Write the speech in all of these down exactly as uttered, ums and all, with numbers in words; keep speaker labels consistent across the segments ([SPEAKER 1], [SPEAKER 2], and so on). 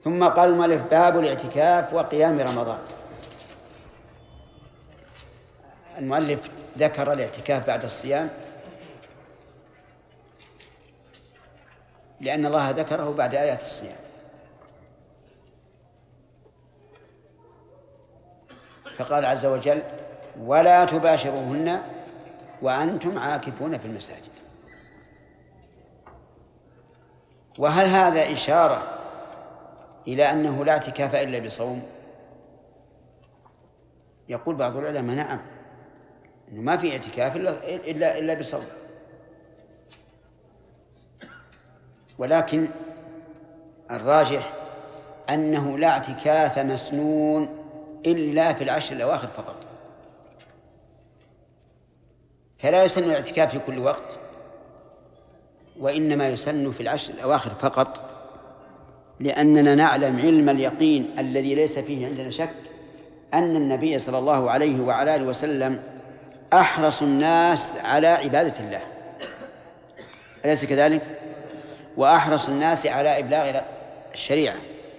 [SPEAKER 1] ثم قال المؤلف: باب الاعتكاف وقيام رمضان. المؤلف ذكر الاعتكاف بعد الصيام لأن الله ذكره بعد آيات الصيام، فقال عز وجل: ولا تباشروهن وأنتم عاكفون في المساجد. وهل هذا إشارة إلى أنه لا اعتكاف إلا بصوم؟ يقول بعض العلماء: نعم، إنه ما في اعتكاف إلا إلا إلا بصوم، ولكن الراجح أنه لا اعتكاف مسنون إلا في العشر الأواخر فقط، فلا يسن الاعتكاف في كل وقت، وإنما يسن في العشر الأواخر فقط، لأننا نعلم علم اليقين الذي ليس فيه عندنا شك أن النبي صلى الله عليه وعلى آله وسلم أحرص الناس على عبادة الله، أليس كذلك؟ وأحرص الناس على إبلاغ الشريعة.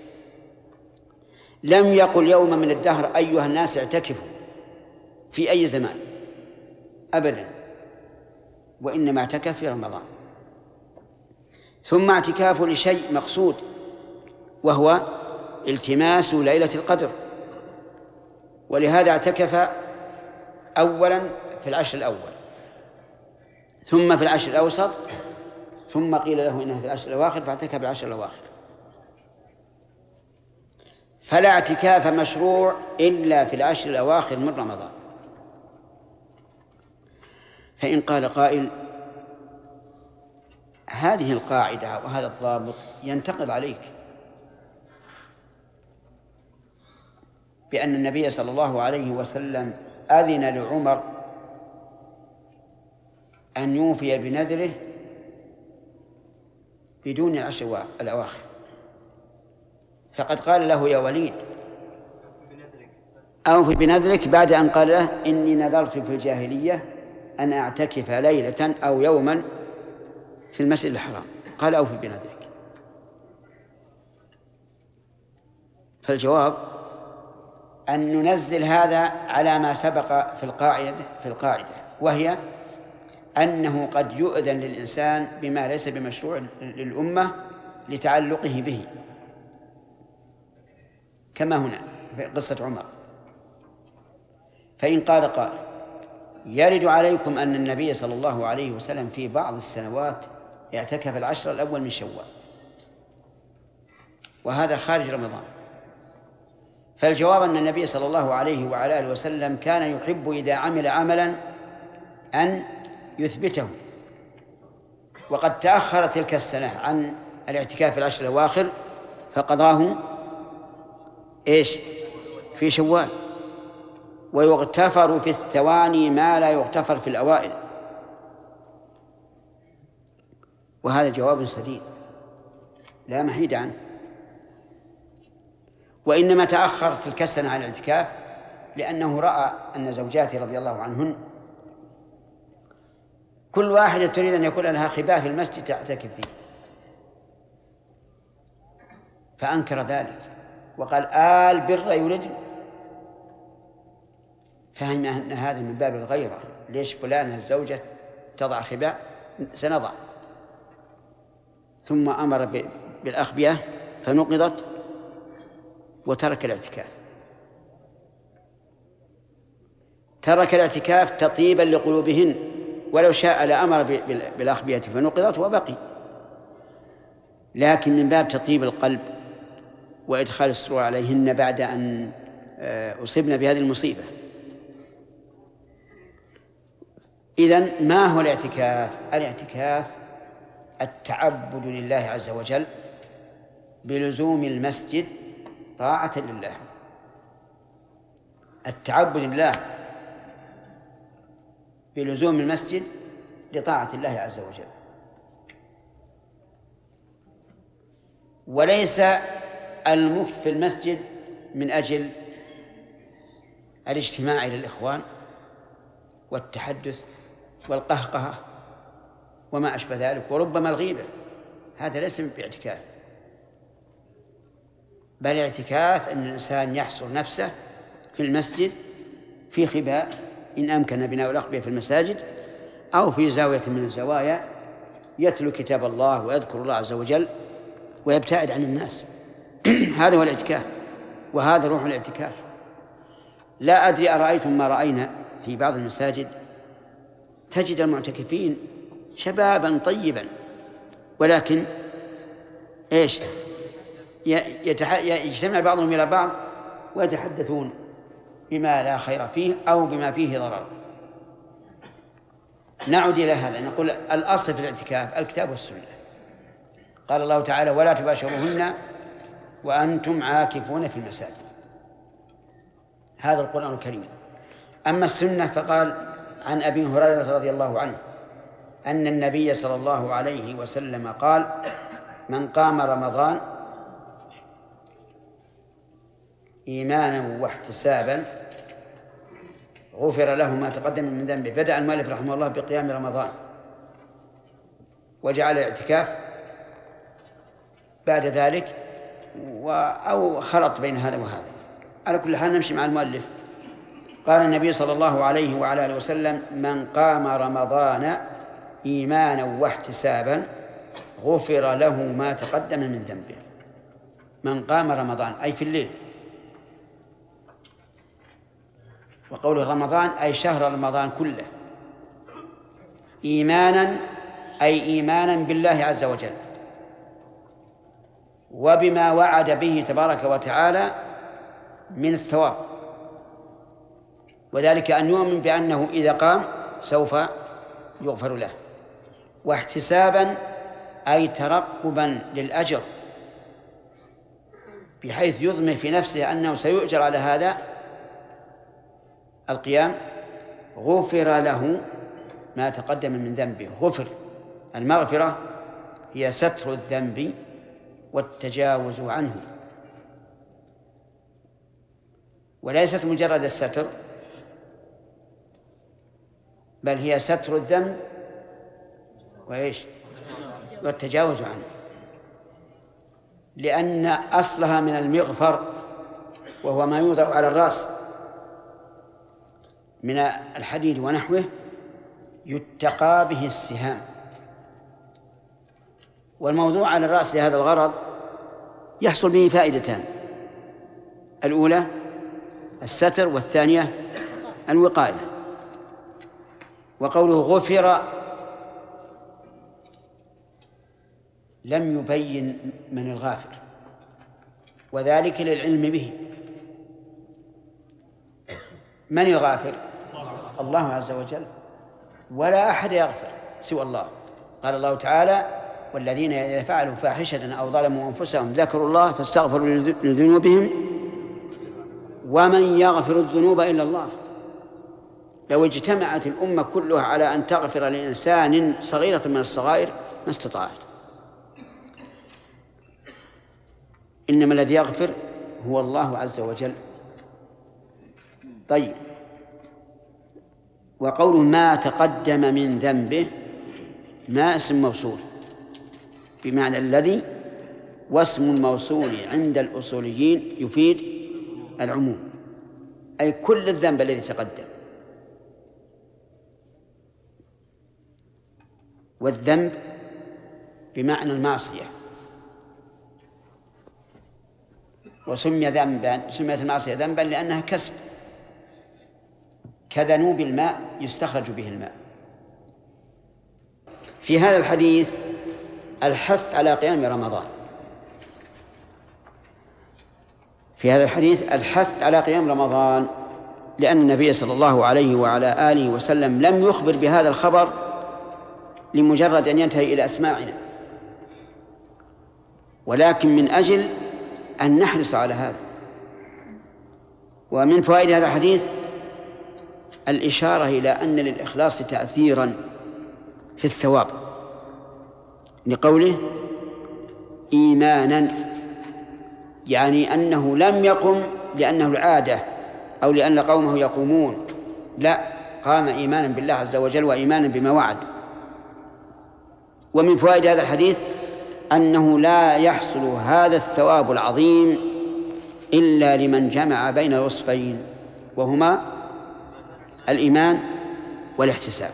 [SPEAKER 1] لم يقل يوم من الدهر: أيها الناس اعتكفوا، في أي زمان، أبدا، وإنما اعتكف في رمضان. ثم اعتكاف لشيء مقصود، وهو التماس ليلة القدر، ولهذا اعتكف أولا في العشر الأول، ثم في العشر الأوسط، ثم قيل له إنه في العشر الأواخر فاعتكف العشر الأواخر. فلا اعتكاف مشروع إلا في العشر الأواخر من رمضان. فإن قال قائل: هذه القاعدة وهذا الضابط ينتقض عليك بأن النبي صلى الله عليه وسلم أذن لعمر أن يوفي بنذره بدون العشر الأواخر، فقد قال له: يا وليد، أوفي بنذرك، بعد أن قال له: إني نذرت في الجاهلية أن أعتكف ليلة أو يوما في المسجد الحرام. قال: أوفي بنذرك. فالجواب أن ننزل هذا على ما سبق في القاعدة في القاعدة وهي أنه قد يؤذن للإنسان بما ليس بمشروع للأمة لتعلقه به، كما هنا في قصة عمر. فإن قال قائل: يرد عليكم أن النبي صلى الله عليه وسلم في بعض السنوات اعتكف العشر الأول من شوال، وهذا خارج رمضان. فالجواب أن النبي صلى الله عليه وعلى آله وسلم كان يحب إذا عمل عملا أن يثبته، وقد تأخر تلك السنة عن الاعتكاف في العشر الأواخر فقضاه إيش؟ في شوال. ويغتفر في الثواني ما لا يغتفر في الأوائل، وهذا جواب سديد لا محيد عنه. وإنما تأخر تلك السنة عن الاعتكاف لأنه رأى أن زوجاته رضي الله عنهن كل واحدة تريد أن يكون لها خباء في المسجد تعتكف فيه، فأنكر ذلك وقال: آل بر يريد. فهم أن هذا من باب الغيرة، ليش فلانة الزوجة تضع خباء؟ سنضع. ثم أمر بالأخبية فنقضت وترك الاعتكاف. ترك الاعتكاف تطيبا لقلوبهن، ولو شاء لأمر بالأخبية فنقضت وبقي، لكن من باب تطيب القلب وإدخال السرور عليهن بعد أن أصبنا بهذه المصيبة. إذن ما هو الاعتكاف؟ الاعتكاف التعبد لله عز وجل بلزوم المسجد طاعة لله، التعبد لله بلزوم المسجد لطاعة الله عز وجل، وليس المكث في المسجد من أجل الاجتماع للإخوان والتحدث والقهقهة وما أشبه ذلك، وربما الغيبة، هذا ليس باعتكاف. بل الاعتكاف أن الإنسان يحصر نفسه في المسجد في خباء إن أمكن بناء الأقبية في المساجد، أو في زاوية من الزوايا يتلو كتاب الله ويذكر الله عز وجل ويبتعد عن الناس. هذا هو الاعتكاف، وهذا روح الاعتكاف. لا أدري أرأيتم ما رأينا في بعض المساجد، تجد المعتكفين شبابا طيبا، ولكن إيش يجتمع بعضهم إلى بعض ويتحدثون بما لا خير فيه أو بما فيه ضرر. نعود إلى هذا، نقول الأصل في الاعتكاف الكتاب والسنة. قال الله تعالى: ولا تباشروهن وأنتم عاكفون في المساجد. هذا القرآن الكريم. أما السنة فقال عن أبي هريرة رضي الله عنه أن النبي صلى الله عليه وسلم قال: من قام رمضان إيمانا واحتسابا غفر له ما تقدم من ذنبه. بدأ المؤلف رحمه الله بقيام رمضان، وجعل الاعتكاف بعد ذلك، أو خلط بين هذا وهذا. على كل حال نمشي مع المؤلف. قال النبي صلى الله عليه وعلى آله وسلم: من قام رمضان إيمانا واحتسابا غفر له ما تقدم من ذنبه. من قام رمضان أي في الليل، وقوله رمضان أي شهر رمضان كله، إيمانا أي إيمانا بالله عز وجل وبما وعد به تبارك وتعالى من الثواب، وذلك أن يؤمن بأنه إذا قام سوف يغفر له. واحتسابا أي ترقبا للأجر، بحيث يضمن في نفسه أنه سيؤجر على هذا القيام. غفر له ما تقدم من ذنبه. غفر، المغفرة هي ستر الذنب والتجاوز عنه، وليست مجرد الستر، بل هي ستر الذنب وإيش والتجاوز عنه، لأن أصلها من المغفر، وهو ما يوضع على الرأس من الحديد ونحوه يتقى به السهام. والموضوع على الرأس لهذا الغرض يحصل به فائدتان: الأولى الستر، والثانية الوقاية. وقوله غفر لم يبين من الغافر، وذلك للعلم به. من الغافر؟ الله عز وجل، ولا أحد يغفر سوى الله. قال الله تعالى: والذين إذا فعلوا فاحشة أو ظلموا أنفسهم ذكروا الله فاستغفروا لذنوبهم ومن يغفر الذنوب إلا الله. لو اجتمعت الأمة كلها على أن تغفر لإنسان صغيرة من الصغائر ما استطاعت. إنما الذي يغفر هو الله عز وجل. طيب، وقوله ما تقدم من ذنبه ما اسم موصول بمعنى الذي، واسم الموصول عند الأصوليين يفيد العموم، أي كل الذنب الذي تقدم. والذنب بمعنى المعصية، وسمي ذنبا، سميت المعصية ذنبا لأنها كسب، كذنوب الماء يستخرج به الماء. في هذا الحديث الحث على قيام رمضان، في هذا الحديث الحث على قيام رمضان، لأن النبي صلى الله عليه وعلى آله وسلم لم يخبر بهذا الخبر لمجرد أن ينتهي إلى أسماعنا، ولكن من أجل أن نحرص على هذا. ومن فوائد هذا الحديث الإشارة إلى أن للإخلاص تأثيرا في الثواب، لقوله إيمانا، يعني أنه لم يقم لأنه العادة أو لأن قومه يقومون، لا، قام إيمانا بالله عز وجل وإيمانا بما وعد. ومن فوائد هذا الحديث أنه لا يحصل هذا الثواب العظيم إلا لمن جمع بين الوصفين وهما الإيمان والاحتساب.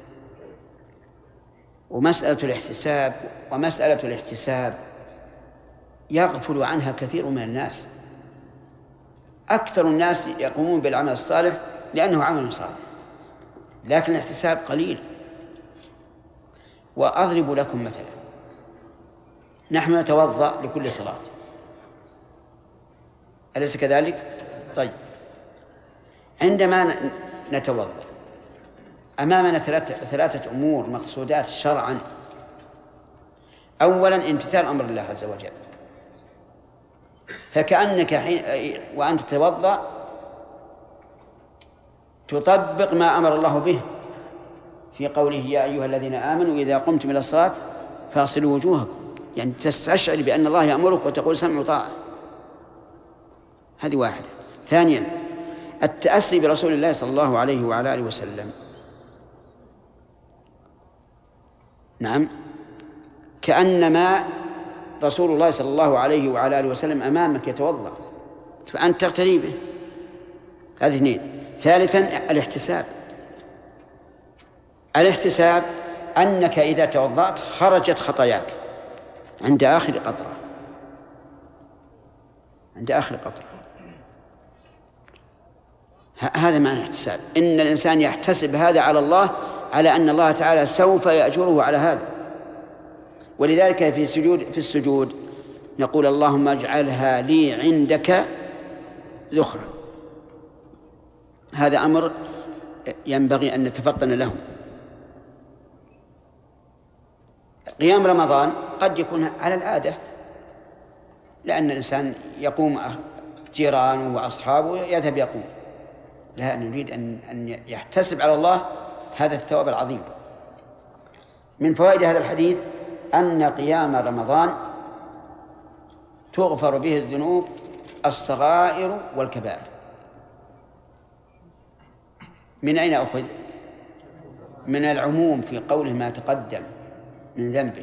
[SPEAKER 1] ومسألة الاحتساب ومسألة الاحتساب يغفل عنها كثير من الناس. أكثر الناس يقومون بالعمل الصالح لأنه عمل صالح، لكن الاحتساب قليل. وأضرب لكم مثلا، نحن نتوضأ لكل صلاة، أليس كذلك؟ طيب، عندما نتوضأ أمامنا ثلاثة, ثلاثة أمور مقصودات شرعا. أولا امتثال أمر الله عز وجل، فكأنك حين وأنت تتوضأ تطبق ما أمر الله به في قوله يا أيها الذين آمنوا إذا قمتم إلى الصلاة فاغسلوا وجوهكم، يعني تستشعر بأن الله يأمرك وتقول سمع وطاعة. هذه واحدة. ثانيا التأسي برسول الله صلى الله عليه وعلى آله وسلم. نعم، كأنما رسول الله صلى الله عليه وعلى آله وسلم أمامك يتوضأ فأنت تقتدي به. هذه اثنين. ثالثا الاحتساب. الاحتساب أنك إذا توضأت خرجت خطاياك عند آخر قطرة، عند آخر قطرة. هذا معنى الاحتساب، إن الإنسان يحتسب هذا على الله، على أن الله تعالى سوف يأجره على هذا. ولذلك في السجود في السجود نقول اللهم اجعلها لي عندك ذخرا. هذا أمر ينبغي أن نتفطن له. قيام رمضان قد يكون على العادة، لأن الإنسان يقوم جيرانه وأصحابه يذهب يقوم. لا، نريد أن أن يحتسب على الله هذا الثواب العظيم. من فوائد هذا الحديث أن قيام رمضان تغفر به الذنوب الصغائر والكبائر. من أين أخذ؟ من العموم في قوله ما تقدم من ذنبه.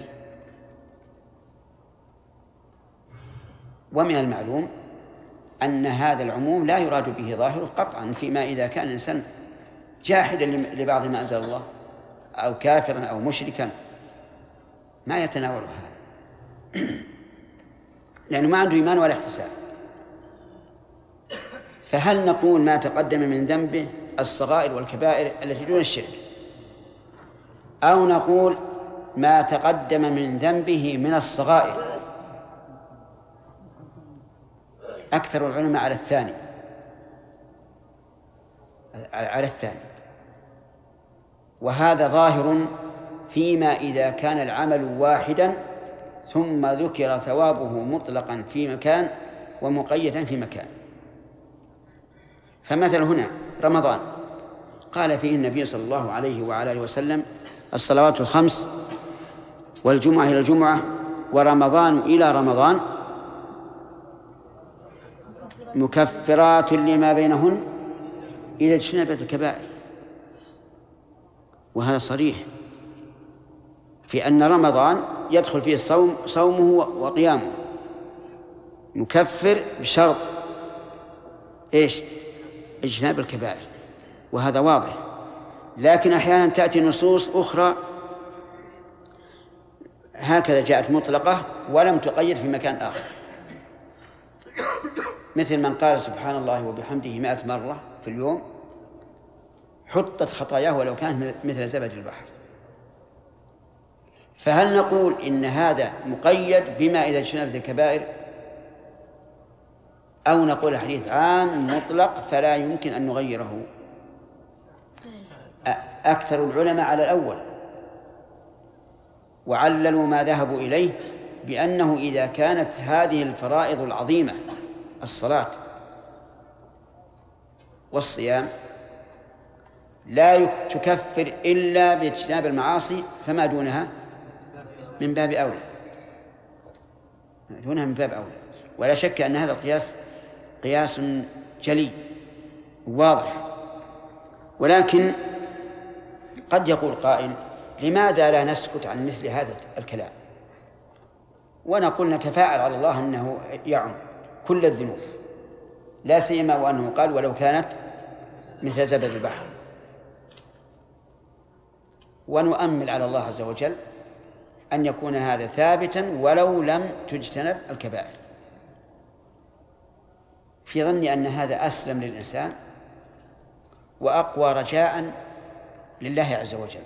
[SPEAKER 1] ومن المعلوم أن هذا العموم لا يراد به ظاهره قطعا، فيما إذا كان الإنسان جاحدا لبعض ما أنزل الله أو كافرا أو مشركا ما يتناول هذا لأنه ما عنده إيمان ولا احتساب. فهل نقول ما تقدم من ذنبه الصغائر والكبائر التي دون الشرك، أو نقول ما تقدم من ذنبه من الصغائر؟ أكثر العلماء على الثاني، على الثاني. وهذا ظاهر فيما إذا كان العمل واحدا ثم ذكر ثوابه مطلقا في مكان ومقيدا في مكان. فمثل هنا رمضان قال فيه النبي صلى الله عليه وعلى آله وسلم الصلوات الخمس والجمعة إلى الجمعة ورمضان إلى رمضان مكفرات لما بينهن إذا اجتنبت الكبائر. وهذا صريح في أن رمضان يدخل فيه الصوم صومه وقيامه مكفر بشرط إيش؟ اجتناب الكبائر، وهذا واضح. لكن أحيانا تأتي نصوص أخرى هكذا جاءت مطلقة ولم تقيد في مكان آخر، مثل من قال سبحان الله وبحمده مائة مرة في اليوم حطت خطاياه ولو كانت مثل زبد البحر. فهل نقول إن هذا مقيد بما إذا اجتنبت الكبائر، أو نقول الحديث عام مطلق فلا يمكن أن نغيره؟ أكثر العلماء على الأول، وعللوا ما ذهبوا إليه بأنه إذا كانت هذه الفرائض العظيمة الصلاة والصيام لا تكفر إلا باجتناب المعاصي فما دونها من باب أولى، دونها من باب أولى. ولا شك أن هذا القياس قياس جلي واضح. ولكن قد يقول قائل لماذا لا نسكت عن مثل هذا الكلام ونقول نتفاءل على الله أنه يعم كل الذنوب لا سيما وأنه قال ولو كانت مثل زبد البحر. ونؤمل على الله عز وجل أن يكون هذا ثابتا ولو لم تجتنب الكبائر، في ظني أن هذا أسلم للإنسان وأقوى رجاء لله عز وجل.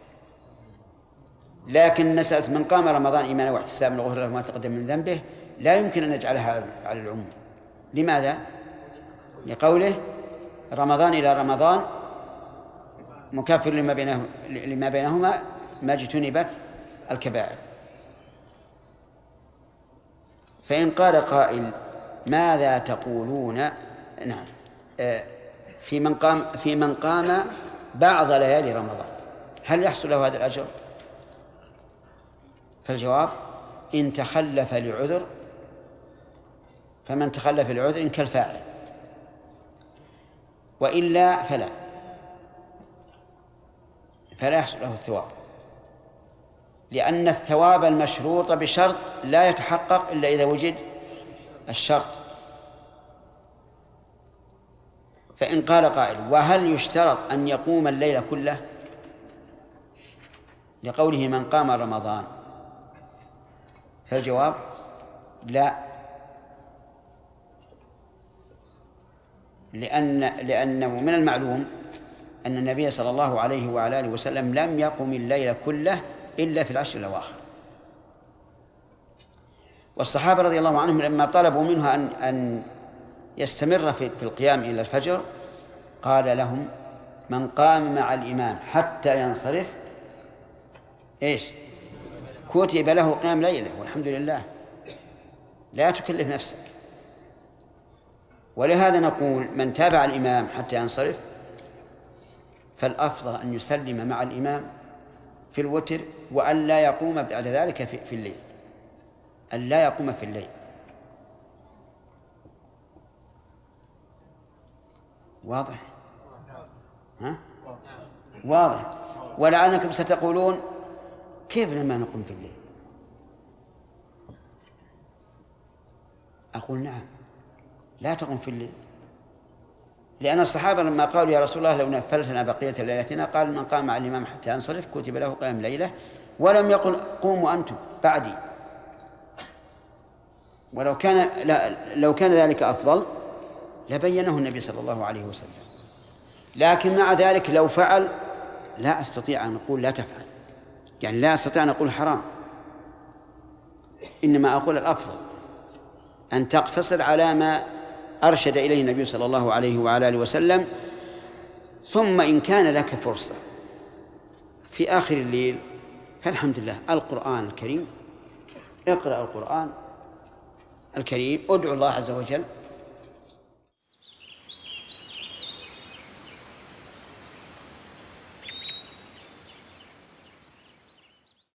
[SPEAKER 1] لكن مسألة من قام رمضان إيمانا واحتسابا غفر له ما تقدم من ذنبه لا يمكن أن نجعلها على العموم. لماذا؟ لقوله رمضان إلى رمضان مكافر لما بينه لما بينهما ما اجتنبت الكبائر. فإن قال قائل ماذا تقولون نعم في من قام في من قام بعض ليالي رمضان هل يحصل له هذا الأجر؟ فالجواب إن تخلف لعذر فمن تخلف لعذر كالفاعل، وإلا فلا فلا يحصل له الثواب، لأن الثواب المشروط بشرط لا يتحقق إلا إذا وجد الشرط. فإن قال قائل وهل يشترط أن يقوم الليل كله لقوله من قام رمضان؟ فالجواب لا، لأن لأنه من المعلوم أن النبي صلى الله عليه وعلى آله وسلم لم يقم الليل كله إلا في العشر الأواخر. والصحابة رضي الله عنهم لما طلبوا منه أن أن يستمر في القيام إلى الفجر قال لهم من قام مع الإمام حتى ينصرف إيش كتب له قيام ليلة، والحمد لله لا تكلف نفسك. ولهذا نقول من تابع الإمام حتى ينصرف فالأفضل أن يسلم مع الإمام في الوتر وأن لا يقوم بعد ذلك في الليل، أن لا يقوم في الليل. واضح؟ ها؟ واضح. ولعلكم ستقولون كيف لما نقوم في الليل؟ أقول نعم لا تقوم في الليل، لأن الصحابة لما قالوا يا رسول الله لو نفلتنا بقية ليلتنا قال من قام مع الإمام حتى ينصرف كتب له قيام ليلة، ولم يقل قوموا أنتم بعدي. ولو كان لا لو كان ذلك أفضل لبينه النبي صلى الله عليه وسلم، لكن مع ذلك لو فعل لا أستطيع أن أقول لا تفعل، يعني لا أستطيع أن أقول حرام، إنما أقول الأفضل أن تقتصر على ما أرشد إليه النبي صلى الله عليه وعلى آله وسلم. ثم إن كان لك فرصة في آخر الليل فالحمد لله القرآن الكريم، اقرأ القرآن الكريم، ادعو الله عز وجل